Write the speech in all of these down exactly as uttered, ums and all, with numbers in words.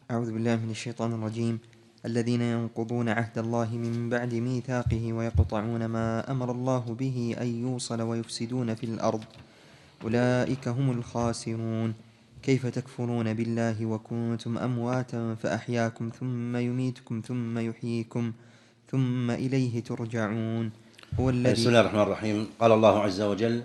أعوذ بالله من الشيطان الرجيم. الذين ينقضون عهد الله من بعد ميثاقه ويقطعون ما أمر الله به أن يوصل ويفسدون في الأرض أولئك هم الخاسرون. كيف تكفرون بالله وكنتم أمواتا فأحياكم ثم يميتكم ثم يحييكم ثم إليه ترجعون. هو الذي بسم الله الرحمن الرحيم. قال الله عز وجل: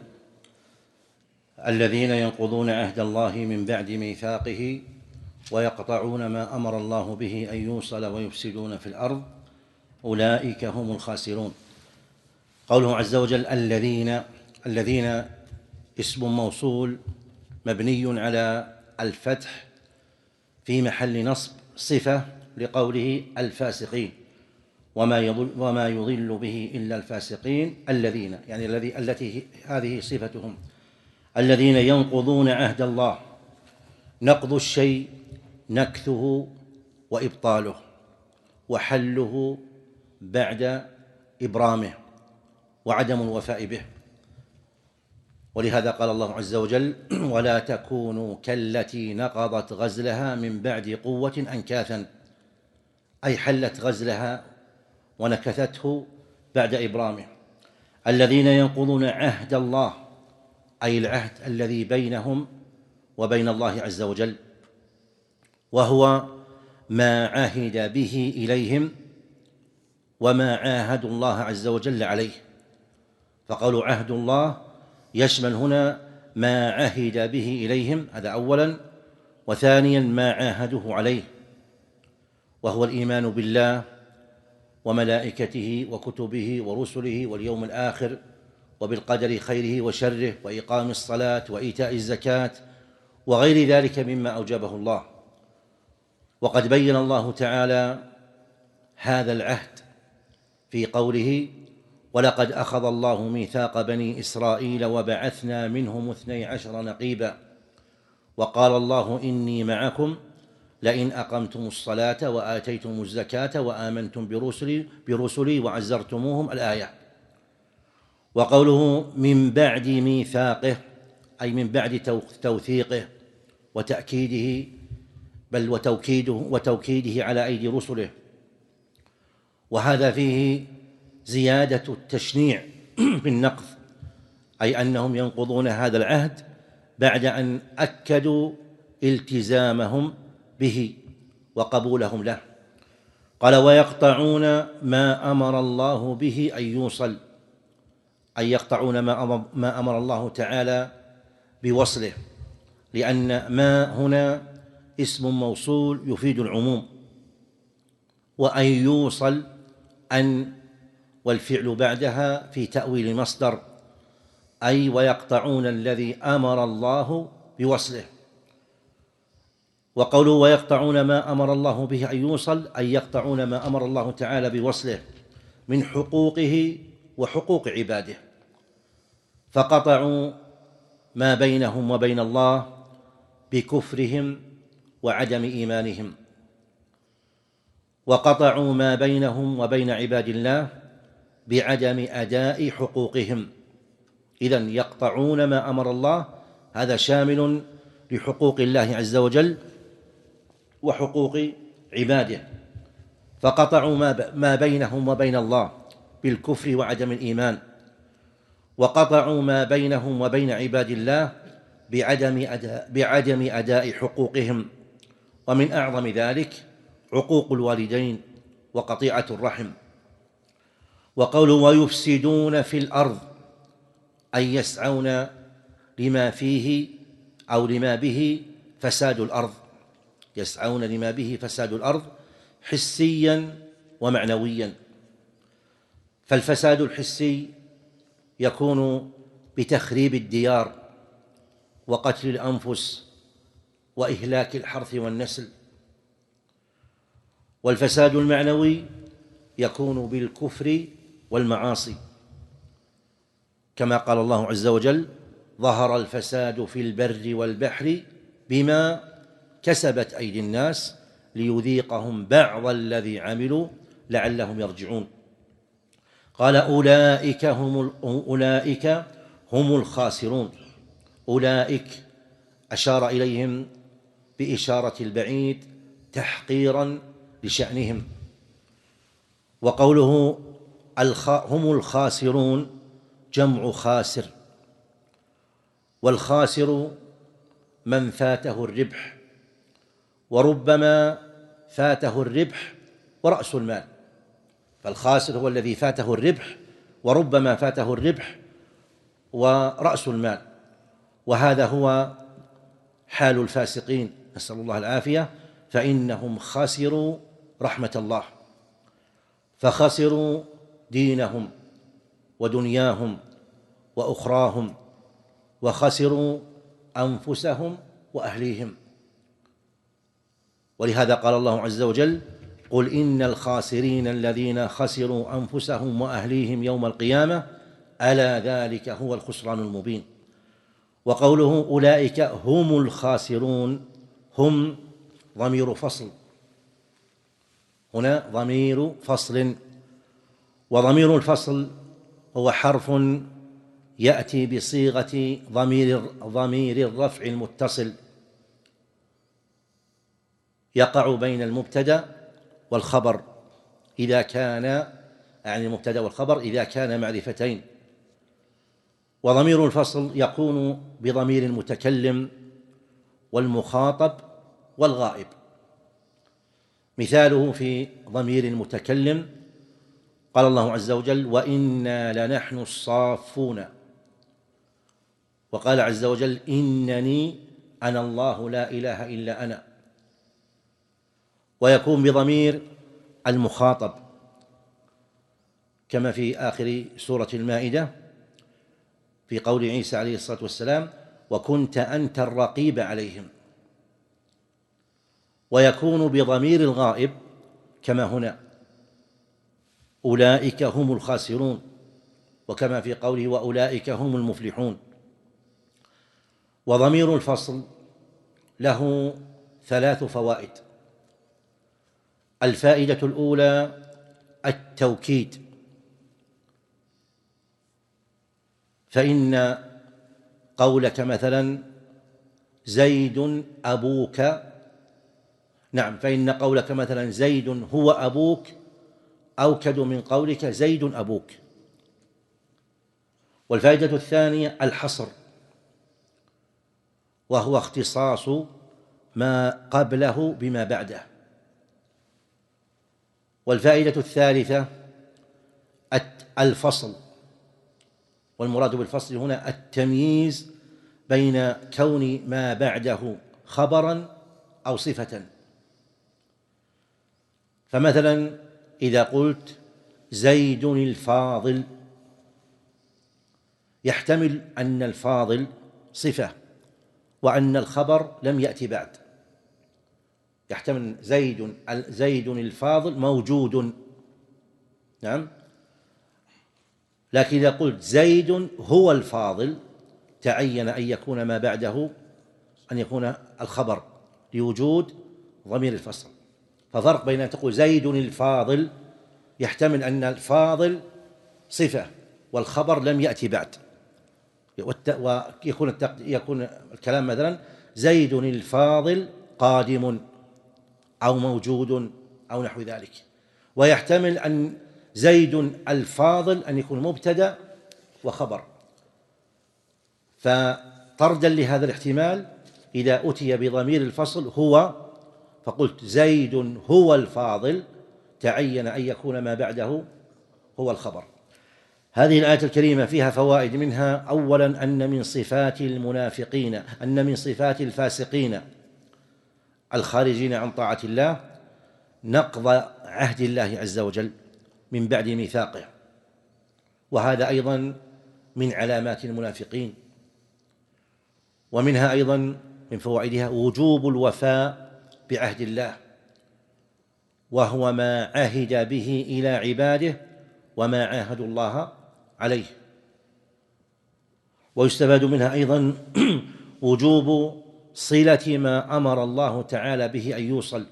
الذين ينقضون عهد الله من بعد ميثاقه ويقطعون ما أمر الله به أن يوصل ويفسدون في الأرض أولئك هم الخاسرون. قوله عز وجل الذين الذين اسم موصول مبني على الفتح في محل نصب صفة لقوله الفاسقين، وما يضل, وما يضل به إلا الفاسقين. الذين يعني الذي التي هذه صفتهم، الذين ينقضون عهد الله. نقض الشيء نكثه وإبطاله وحله بعد إبرامه وعدم الوفاء به، ولهذا قال الله عز وجل: ولا تكونوا كالتي نقضت غزلها من بعد قوة أنكاثا، أي حلت غزلها ونكثته بعد إبرامه. الذين ينقضون عهد الله أي العهد الذي بينهم وبين الله عز وجل، وهو ما عهد به إليهم وما عاهدوا الله عز وجل عليه. فقالوا عهد الله يشمل هنا ما عهد به إليهم، هذا أولا، وثانيا ما عاهدوه عليه، وهو الإيمان بالله وملائكته وكتبه ورسله واليوم الآخر وبالقدر خيره وشره وإقام الصلاة وإيتاء الزكاة وغير ذلك مما أوجبه الله. وقد بين الله تعالى هذا العهد في قوله: ولقد أخذ الله ميثاق بني إسرائيل وبعثنا منهم اثني عشر نقيبا وقال الله إني معكم لئن أقمتم الصلاة وآتيتم الزكاة وآمنتم برسلي, برسلي وعزرتموهم، الآية. وقوله من بعد ميثاقه أي من بعد توثيقه وتأكيده، بل وتوكيده, وتوكيده على أيدي رسله، وهذا فيه زيادة التشنيع بالنقض، أي أنهم ينقضون هذا العهد بعد أن أكدوا التزامهم به وقبولهم له. قال: ويقطعون ما أمر الله به أن يوصل، أي يقطعون ما أمر الله تعالى بوصله، لأن ما هنا اسم موصول يفيد العموم، وأن يوصل أن والفعل بعدها في تأويل مصدر، أي ويقطعون الذي أمر الله بوصله. وقوله ويقطعون ما أمر الله به أن يوصل أي يقطعون ما أمر الله تعالى بوصله من حقوقه وحقوق عباده، فقطعوا ما بينهم وبين الله بكفرهم وعدم إيمانهم، وقطعوا ما بينهم وبين عباد الله بعدم أداء حقوقهم. إذن يقطعون ما أمر الله، هذا شامل لحقوق الله عز وجل وحقوق عباده، فقطعوا ما بينهم وبين الله بالكفر وعدم الإيمان، وقطعوا ما بينهم وبين عباد الله بعدم أداء, بعدم أداء حقوقهم. ومن أعظم ذلك عقوق الوالدين وقطيعة الرحم. وقولوا ويفسدون في الأرض أي يسعون لما فيه أو لما به فساد الأرض، يسعون لما به فساد الأرض حسيا ومعنويا. فالفساد الحسي يكون بتخريب الديار وقتل الأنفس وإهلاك الحرث والنسل، والفساد المعنوي يكون بالكفر والمعاصي، كما قال الله عز وجل: ظهر الفساد في البر والبحر بما كسبت أيدي الناس ليذيقهم بعض الذي عملوا لعلهم يرجعون. قال: أولئك هم, أولئك هم الخاسرون. أولئك أشار إليهم بإشارة البعيد تحقيرا لشأنهم. وقوله هم الخاسرون جمع خاسر، والخاسر من فاته الربح، وربما فاته الربح ورأس المال. فالخاسر هو الذي فاته الربح، وربما فاته الربح ورأس المال، وهذا هو حال الفاسقين، نسأل الله العافية، فإنهم خسروا رحمة الله، فخسروا دينهم ودنياهم وأخراهم، وخسروا أنفسهم وأهليهم. ولهذا قال الله عز وجل: قل إن الخاسرين الذين خسروا أنفسهم وأهليهم يوم القيامة ألا ذلك هو الخسران المبين. وقوله أولئك هم الخاسرون، هم ضمير فصل، هنا ضمير فصل، وضمير الفصل هو حرف يأتي بصيغة ضمير ضمير الرفع المتصل، يقع بين المبتدأ والخبر إذا كان، يعني المبتدأ والخبر إذا كان معرفتين. وضمير الفصل يكون بضمير المتكلم والمخاطب والغائب. مثاله في ضمير المتكلم قال الله عز وجل: وإنا لنحن الصافون. وقال عز وجل: إنني أنا الله لا إله إلا أنا. ويكون بضمير المخاطب كما في آخر سورة المائدة في قول عيسى عليه الصلاة والسلام: وكنت أنت الرقيب عليهم. ويكون بضمير الغائب كما هنا: أولئك هم الخاسرون، وكما في قوله: وأولئك هم المفلحون. وضمير الفصل له ثلاث فوائد. الفائدة الأولى التوكيد، فإن قولك مثلا زيد أبوك، نعم فإن قولك مثلا زيد هو أبوك أوكد من قولك زيد أبوك. والفائدة الثانية الحصر، وهو اختصاص ما قبله بما بعده. والفائدة الثالثة الفصل، والمراد بالفصل هنا التمييز بين كون ما بعده خبرا أو صفة. فمثلا إذا قلت زيد الفاضل، يحتمل أن الفاضل صفة وأن الخبر لم يأتي بعد، يحتمل زيد زيد الفاضل موجود، نعم، لكن إذا قلت زيد هو الفاضل تعين أن يكون ما بعده أن يكون الخبر لوجود ضمير الفصل. ففرق بين أن تقول زيد الفاضل يحتمل أن الفاضل صفة والخبر لم يأتي بعد، ويكون يكون الكلام مثلا زيد الفاضل قادم أو موجود أو نحو ذلك. ويحتمل أن زيد الفاضل أن يكون مبتدأ وخبر. فطردا لهذا الاحتمال إذا أتي بضمير الفصل هو، فقلت زيد هو الفاضل، تعين أن يكون ما بعده هو الخبر. هذه الآية الكريمة فيها فوائد، منها أولا أن من صفات المنافقين، أن من صفات الفاسقين الخارجين عن طاعة الله نقض عهد الله عز وجل من بعد ميثاقه، وهذا أيضا من علامات المنافقين. ومنها أيضا من فوائدها وجوب الوفاء بعهد الله، وهو ما عهد به إلى عباده وما عاهدوا الله عليه. ويستفاد منها أيضا وجوب صلة ما أمر الله تعالى به أن يوصل،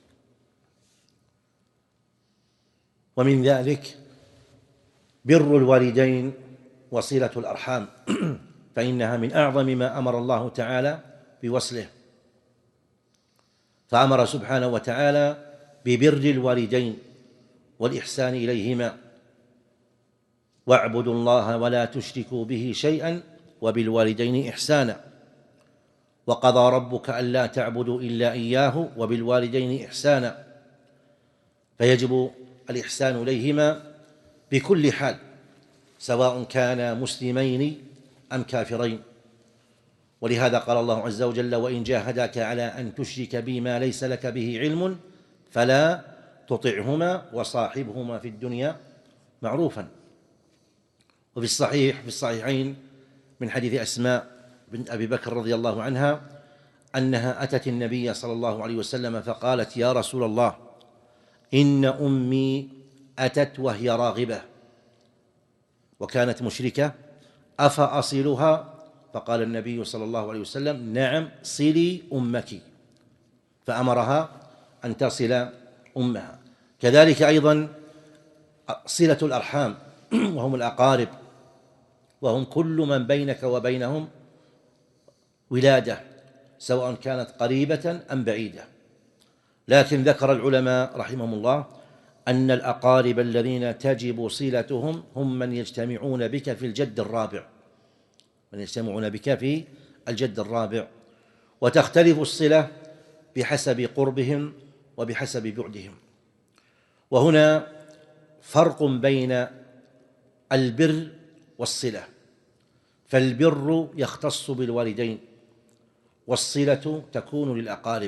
ومن ذلك بر الوالدين وصلة الأرحام، فإنها من أعظم ما أمر الله تعالى بوصله. فأمر سبحانه وتعالى ببر الوالدين والإحسان إليهما، واعبدوا الله ولا تشركوا به شيئا وبالوالدين إحسانا، وقضى ربك ألا تعبدوا إلا إياه وبالوالدين إحسانا، فيجب الإحسان إليهما بكل حال سواء كانا مسلمين أم كافرين. ولهذا قال الله عز وجل: وإن جاهداك على أن تشرك بي ما ليس لك به علم فلا تطعهما وصاحبهما في الدنيا معروفا. وفي الصحيح في الصحيحين من حديث أسماء بنت أبي بكر رضي الله عنها أنها أتت النبي صلى الله عليه وسلم فقالت: يا رسول الله، إن أمي أتت وهي راغبة وكانت مشركة، أفأصلها؟ فقال النبي صلى الله عليه وسلم: نعم، صلي أمك، فأمرها أن تصل أمها. كذلك أيضا صلة الأرحام وهم الأقارب، وهم كل من بينك وبينهم ولادة سواء كانت قريبة أم بعيدة. لكن ذكر العلماء رحمهم الله أن الأقارب الذين تجب صلتهم هم من يجتمعون بك في الجد الرابع من يجتمعون بك في الجد الرابع وتختلف الصلة بحسب قربهم وبحسب بعدهم. وهنا فرق بين البر والصلة، فالبر يختص بالوالدين والصلة تكون للأقارب،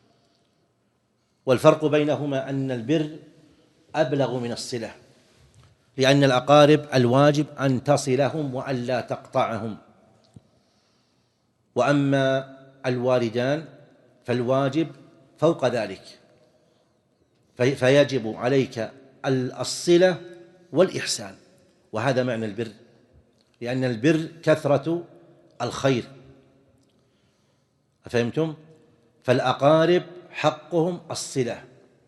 والفرق بينهما أن البر أبلغ من الصلة، لأن الأقارب الواجب أن تصلهم وأن لا تقطعهم، وأما الوالدان فالواجب فوق ذلك، فيجب عليك الصلة والإحسان، وهذا معنى البر، لأن البر كثرة الخير. أفهمتم؟ فالأقارب حقهم الصلة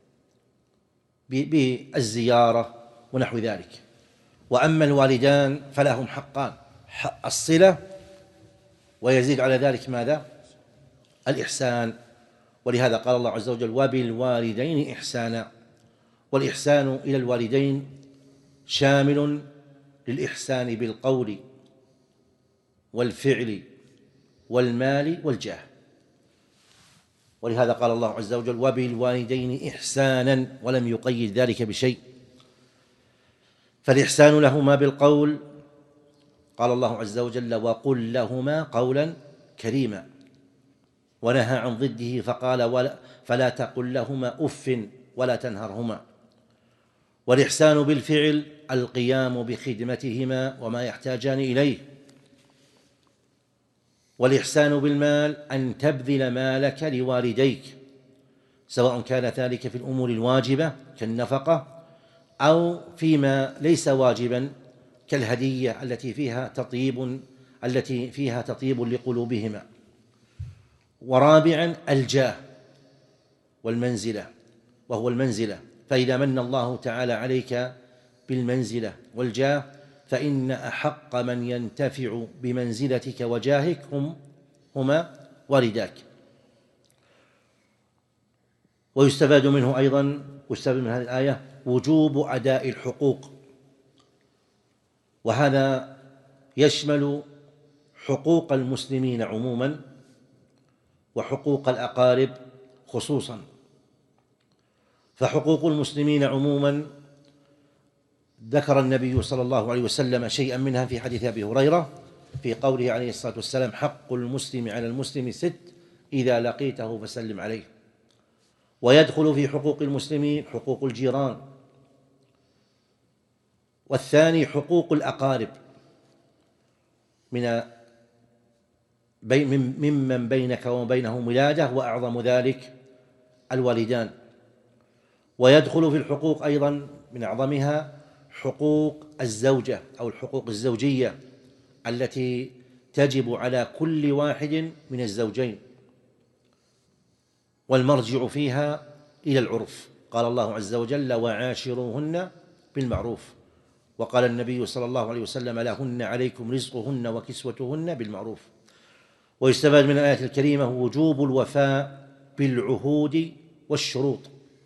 بالزيارة ونحو ذلك، وأما الوالدان فلهم حقان: حق الصلة ويزيد على ذلك ماذا؟ الإحسان. ولهذا قال الله عز وجل: وبالوالدين إحسانا. والإحسان إلى الوالدين شامل للإحسان بالقول والفعل والمال والجاه. ولهذا قال الله عز وجل: وبالوالدين إحسانا، ولم يقيد ذلك بشيء. فالإحسان لهما بالقول، قال الله عز وجل: وقل لهما قولا كريما، ونهى عن ضده فقال: ولا فلا تقل لهما أف ولا تنهرهما. والإحسان بالفعل القيام بخدمتهما وما يحتاجان إليه. والإحسان بالمال أن تبذل مالك لوالديك، سواء كان ذلك في الأمور الواجبة كالنفقة أو فيما ليس واجبا كالهدية التي فيها تطيب التي فيها تطيب لقلوبهما. ورابعا الجاه والمنزلة، وهو المنزلة، فإذا من الله تعالى عليك بالمنزلة والجاه فإن أحق من ينتفع بمنزلتك وجاهك هم هما والداك. ويستفاد منه أيضا ويستفاد من هذه الآية وجوب أداء الحقوق، وهذا يشمل حقوق المسلمين عموما وحقوق الأقارب خصوصا. فحقوق المسلمين عموما ذكر النبي صلى الله عليه وسلم شيئا منها في حديث أبي هريرة في قوله عليه الصلاة والسلام: حق المسلم على المسلم ست، إذا لقيته فسلم عليه. ويدخل في حقوق المسلمين حقوق الجيران، والثاني حقوق الأقارب من ممن بينك وبينهم ولادة، وأعظم ذلك الوالدان. ويدخل في الحقوق أيضا من أعظمها حقوق الزوجة أو الحقوق الزوجية التي تجب على كل واحد من الزوجين، والمرجع فيها إلى العرف. قال الله عز وجل: وعاشروهن بالمعروف. وقال النبي صلى الله عليه وسلم: لهن عليكم رزقهن وكسوتهن بالمعروف. ويستفاد من الآية الكريمة وجوب الوفاء بالعهود والشروط،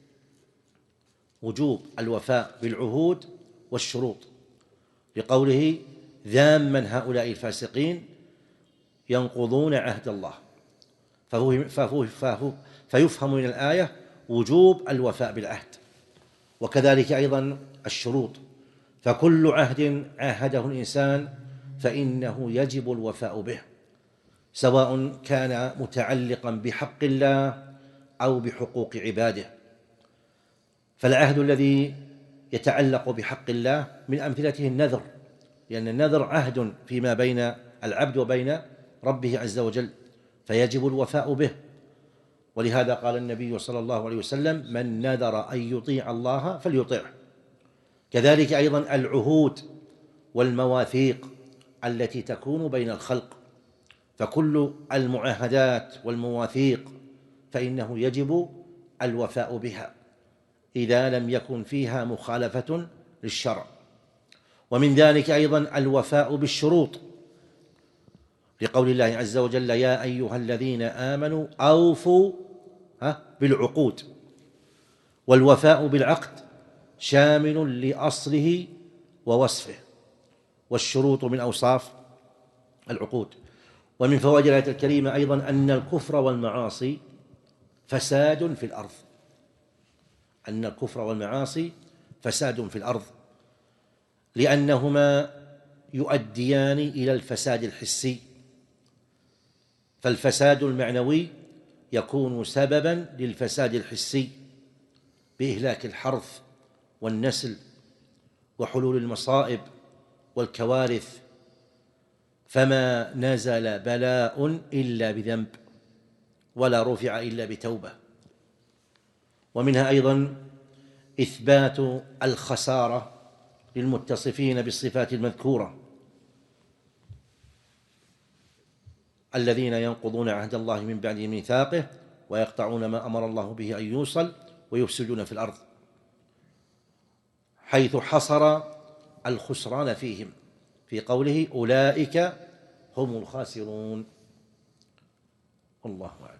وجوب الوفاء بالعهود والشروط، لقوله ذاما هؤلاء الفاسقين ينقضون عهد الله، فهو فهو فيفهم من الآية وجوب الوفاء بالعهد. وكذلك أيضا الشروط، فكل عهد عاهده الإنسان فإنه يجب الوفاء به، سواء كان متعلقا بحق الله أو بحقوق عباده. فالعهد الذي يتعلق بحق الله من أمثلته النذر، لأن النذر عهد فيما بين العبد وبين ربه عز وجل، فيجب الوفاء به. ولهذا قال النبي صلى الله عليه وسلم: من نذر أن يطيع الله فليطيعه. كذلك أيضا العهود والمواثيق التي تكون بين الخلق، فكل المعاهدات والمواثيق فإنه يجب الوفاء بها إذا لم يكن فيها مخالفة للشرع. ومن ذلك أيضا الوفاء بالشروط، لقول الله عز وجل: يا أيها الذين آمنوا أوفوا بالعقود. والوفاء بالعقد شامل لأصله ووصفه، والشروط من أوصاف العقود. ومن فوائد الآية الكريمة أيضا أن الكفر والمعاصي فساد في الأرض، أن الكفر والمعاصي فساد في الأرض، لأنهما يؤديان إلى الفساد الحسي، فالفساد المعنوي يكون سببا للفساد الحسي بإهلاك الحرث والنسل وحلول المصائب والكوارث، فما نزل بلاء إلا بذنب ولا رفع إلا بتوبة. ومنها أيضا إثبات الخسارة للمتصفين بالصفات المذكورة، الذين ينقضون عهد الله من بعد ميثاقه ويقطعون ما أمر الله به أن يوصل ويفسدون في الأرض، حيث حصر الخسران فيهم في قوله: أولئك هم الخاسرون. الله أعلم.